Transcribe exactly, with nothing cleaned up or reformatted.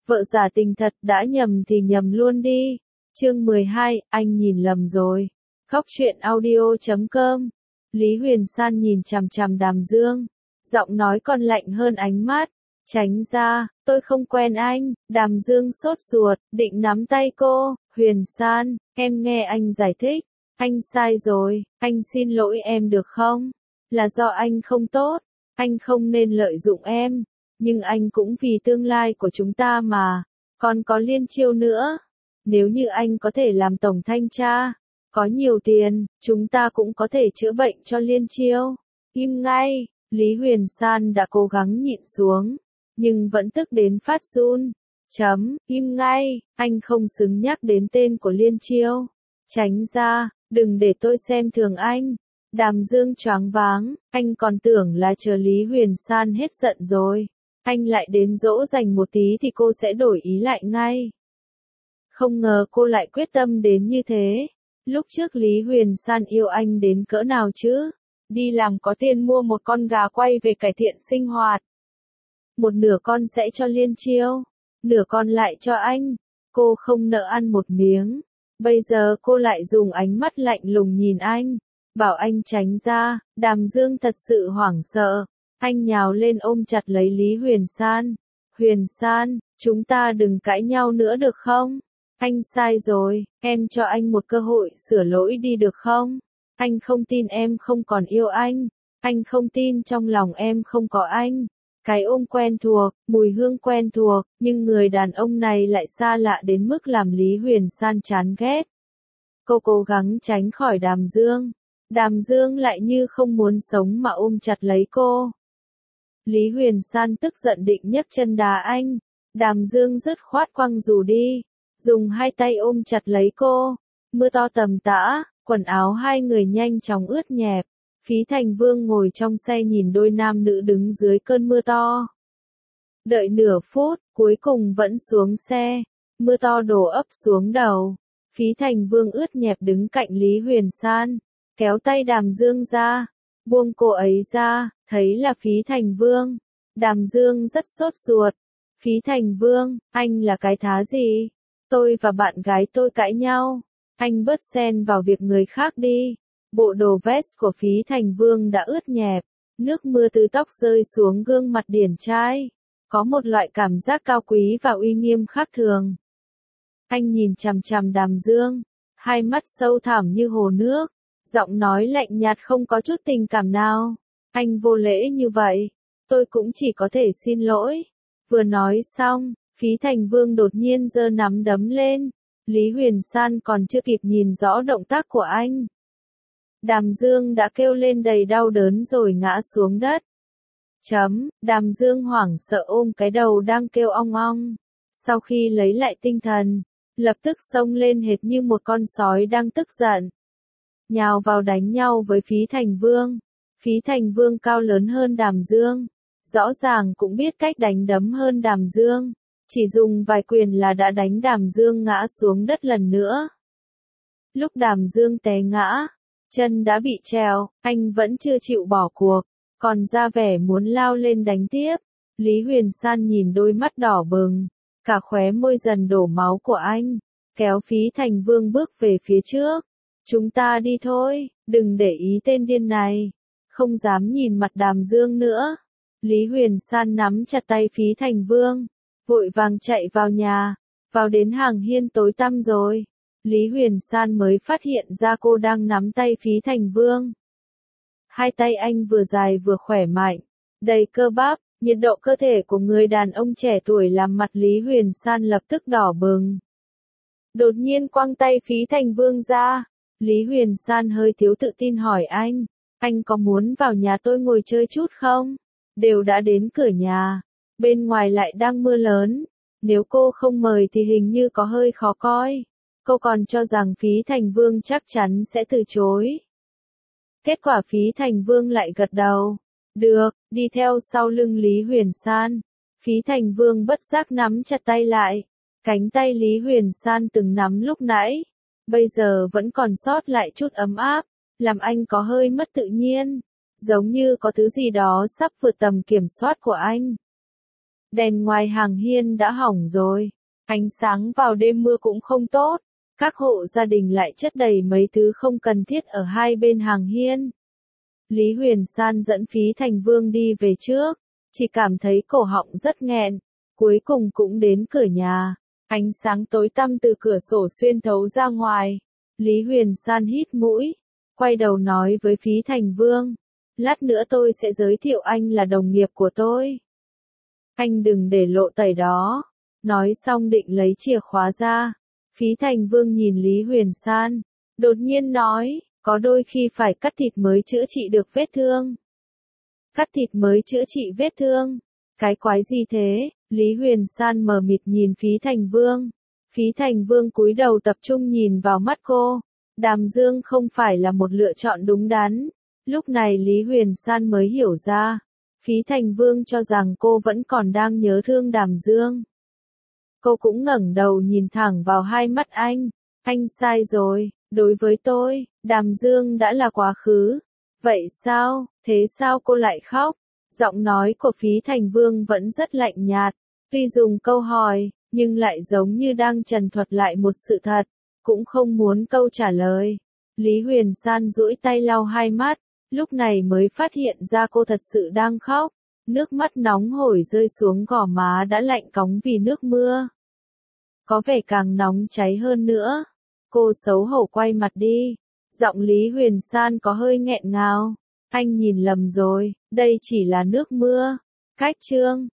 Vợ giả tình thật, đã nhầm thì nhầm luôn đi. Chương mười hai, anh nhìn lầm rồi. Khóc chuyện audio chấm com. Lý Huyền San nhìn chằm chằm Đàm Dương. Giọng nói còn lạnh hơn ánh mắt. Tránh ra, tôi không quen anh. Đàm Dương sốt ruột, định nắm tay cô. Huyền San, em nghe anh giải thích. Anh sai rồi, anh xin lỗi em được không? Là do anh không tốt. Anh không nên lợi dụng em. Nhưng anh cũng vì tương lai của chúng ta mà. Còn có Liên Chiêu nữa. Nếu như anh có thể làm tổng thanh tra, có nhiều tiền, chúng ta cũng có thể chữa bệnh cho Liên Chiêu. Im ngay, Lý Huyền San đã cố gắng nhịn xuống, nhưng vẫn tức đến phát run. Chấm, im ngay, anh không xứng nhắc đến tên của Liên Chiêu. Tránh ra, đừng để tôi xem thường anh. Đàm Dương choáng váng, anh còn tưởng là chờ Lý Huyền San hết giận rồi. Anh lại đến dỗ dành một tí thì cô sẽ đổi ý lại ngay. Không ngờ cô lại quyết tâm đến như thế. Lúc trước Lý Huyền San yêu anh đến cỡ nào chứ? Đi làm có tiền mua một con gà quay về cải thiện sinh hoạt. Một nửa con sẽ cho Liên Chiêu, nửa con lại cho anh. Cô không nỡ ăn một miếng. Bây giờ cô lại dùng ánh mắt lạnh lùng nhìn anh, bảo anh tránh ra. Đàm Dương thật sự hoảng sợ. Anh nhào lên ôm chặt lấy Lý Huyền San. Huyền San, chúng ta đừng cãi nhau nữa được không? Anh sai rồi, em cho anh một cơ hội sửa lỗi đi được không? Anh không tin em không còn yêu anh. Anh không tin trong lòng em không có anh. Cái ôm quen thuộc, mùi hương quen thuộc, nhưng người đàn ông này lại xa lạ đến mức làm Lý Huyền San chán ghét. Cô cố gắng tránh khỏi Đàm Dương. Đàm Dương lại như không muốn sống mà ôm chặt lấy cô. Lý Huyền San tức giận định nhấc chân đá anh. Đàm Dương dứt khoát quăng dù đi, dùng hai tay ôm chặt lấy cô. Mưa to tầm tã, quần áo hai người nhanh chóng ướt nhẹp. Phí Thành Vương ngồi trong xe nhìn đôi nam nữ đứng dưới cơn mưa to. Đợi nửa phút, cuối cùng vẫn xuống xe. Mưa to đổ ập xuống đầu. Phí Thành Vương ướt nhẹp đứng cạnh Lý Huyền San, kéo tay Đàm Dương ra, buông cô ấy ra, thấy là Phí Thành Vương. Đàm Dương rất sốt ruột. Phí Thành Vương, anh là cái thá gì? Tôi và bạn gái tôi cãi nhau. Anh bớt xen vào việc người khác đi. Bộ đồ vest của Phí Thành Vương đã ướt nhẹp. Nước mưa từ tóc rơi xuống gương mặt điển trai. Có một loại cảm giác cao quý và uy nghiêm khác thường. Anh nhìn chằm chằm Đàm Dương. Hai mắt sâu thẳm như hồ nước. Giọng nói lạnh nhạt không có chút tình cảm nào. Anh vô lễ như vậy. Tôi cũng chỉ có thể xin lỗi. Vừa nói xong, Phí Thành Vương đột nhiên giơ nắm đấm lên. Lý Huyền San còn chưa kịp nhìn rõ động tác của anh. Đàm Dương đã kêu lên đầy đau đớn rồi ngã xuống đất. Chấm, Đàm Dương hoảng sợ ôm cái đầu đang kêu ong ong. Sau khi lấy lại tinh thần, lập tức xông lên hệt như một con sói đang tức giận. Nhào vào đánh nhau với Phí Thành Vương. Phí Thành Vương cao lớn hơn Đàm Dương. Rõ ràng cũng biết cách đánh đấm hơn Đàm Dương. Chỉ dùng vài quyền là đã đánh Đàm Dương ngã xuống đất lần nữa. Lúc Đàm Dương té ngã, chân đã bị treo, anh vẫn chưa chịu bỏ cuộc, còn ra vẻ muốn lao lên đánh tiếp. Lý Huyền San nhìn đôi mắt đỏ bừng, cả khóe môi dần đổ máu của anh, kéo Phí Thành Vương bước về phía trước. Chúng ta đi thôi, đừng để ý tên điên này. Không dám nhìn mặt Đàm Dương nữa. Lý Huyền San nắm chặt tay Phí Thành Vương, vội vàng chạy vào nhà. Vào đến hàng hiên tối tăm rồi, Lý Huyền San mới phát hiện ra cô đang nắm tay Phí Thành Vương. Hai tay anh vừa dài vừa khỏe mạnh, đầy cơ bắp. Nhiệt độ cơ thể của người đàn ông trẻ tuổi làm mặt Lý Huyền San lập tức đỏ bừng. Đột nhiên quăng tay Phí Thành Vương ra. Lý Huyền San hơi thiếu tự tin hỏi anh, anh có muốn vào nhà tôi ngồi chơi chút không? Đều đã đến cửa nhà, bên ngoài lại đang mưa lớn. Nếu cô không mời thì hình như có hơi khó coi. Cô còn cho rằng Phí Thành Vương chắc chắn sẽ từ chối. Kết quả Phí Thành Vương lại gật đầu. Được, đi theo sau lưng Lý Huyền San. Phí Thành Vương bất giác nắm chặt tay lại. Cánh tay Lý Huyền San từng nắm lúc nãy, bây giờ vẫn còn sót lại chút ấm áp, làm anh có hơi mất tự nhiên. Giống như có thứ gì đó sắp vượt tầm kiểm soát của anh. Đèn ngoài hàng hiên đã hỏng rồi. Ánh sáng vào đêm mưa cũng không tốt. Các hộ gia đình lại chất đầy mấy thứ không cần thiết ở hai bên hàng hiên. Lý Huyền San dẫn Phí Thành Vương đi về trước. Chỉ cảm thấy cổ họng rất nghẹn. Cuối cùng cũng đến cửa nhà. Ánh sáng tối tăm từ cửa sổ xuyên thấu ra ngoài. Lý Huyền San hít mũi. Quay đầu nói với Phí Thành Vương. Lát nữa tôi sẽ giới thiệu anh là đồng nghiệp của tôi. Anh đừng để lộ tẩy đó. Nói xong định lấy chìa khóa ra. Phí Thành Vương nhìn Lý Huyền San. Đột nhiên nói, có đôi khi phải cắt thịt mới chữa trị được vết thương. Cắt thịt mới chữa trị vết thương. Cái quái gì thế? Lý Huyền San mờ mịt nhìn Phí Thành Vương. Phí Thành Vương cúi đầu tập trung nhìn vào mắt cô. Đàm Dương không phải là một lựa chọn đúng đắn. Lúc này Lý Huyền San mới hiểu ra. Phí Thành Vương cho rằng cô vẫn còn đang nhớ thương Đàm Dương. Cô cũng ngẩng đầu nhìn thẳng vào hai mắt anh. Anh sai rồi, đối với tôi, Đàm Dương đã là quá khứ. Vậy sao, thế sao cô lại khóc? Giọng nói của Phí Thành Vương vẫn rất lạnh nhạt. Tuy dùng câu hỏi, nhưng lại giống như đang trần thuật lại một sự thật. Cũng không muốn câu trả lời. Lý Huyền San duỗi tay lau hai mắt. Lúc này mới phát hiện ra cô thật sự đang khóc. Nước mắt nóng hổi rơi xuống gò má đã lạnh cóng vì nước mưa. Có vẻ càng nóng cháy hơn nữa. Cô xấu hổ quay mặt đi. Giọng Lý Huyền San có hơi nghẹn ngào. Anh nhìn lầm rồi, đây chỉ là nước mưa. Cách chương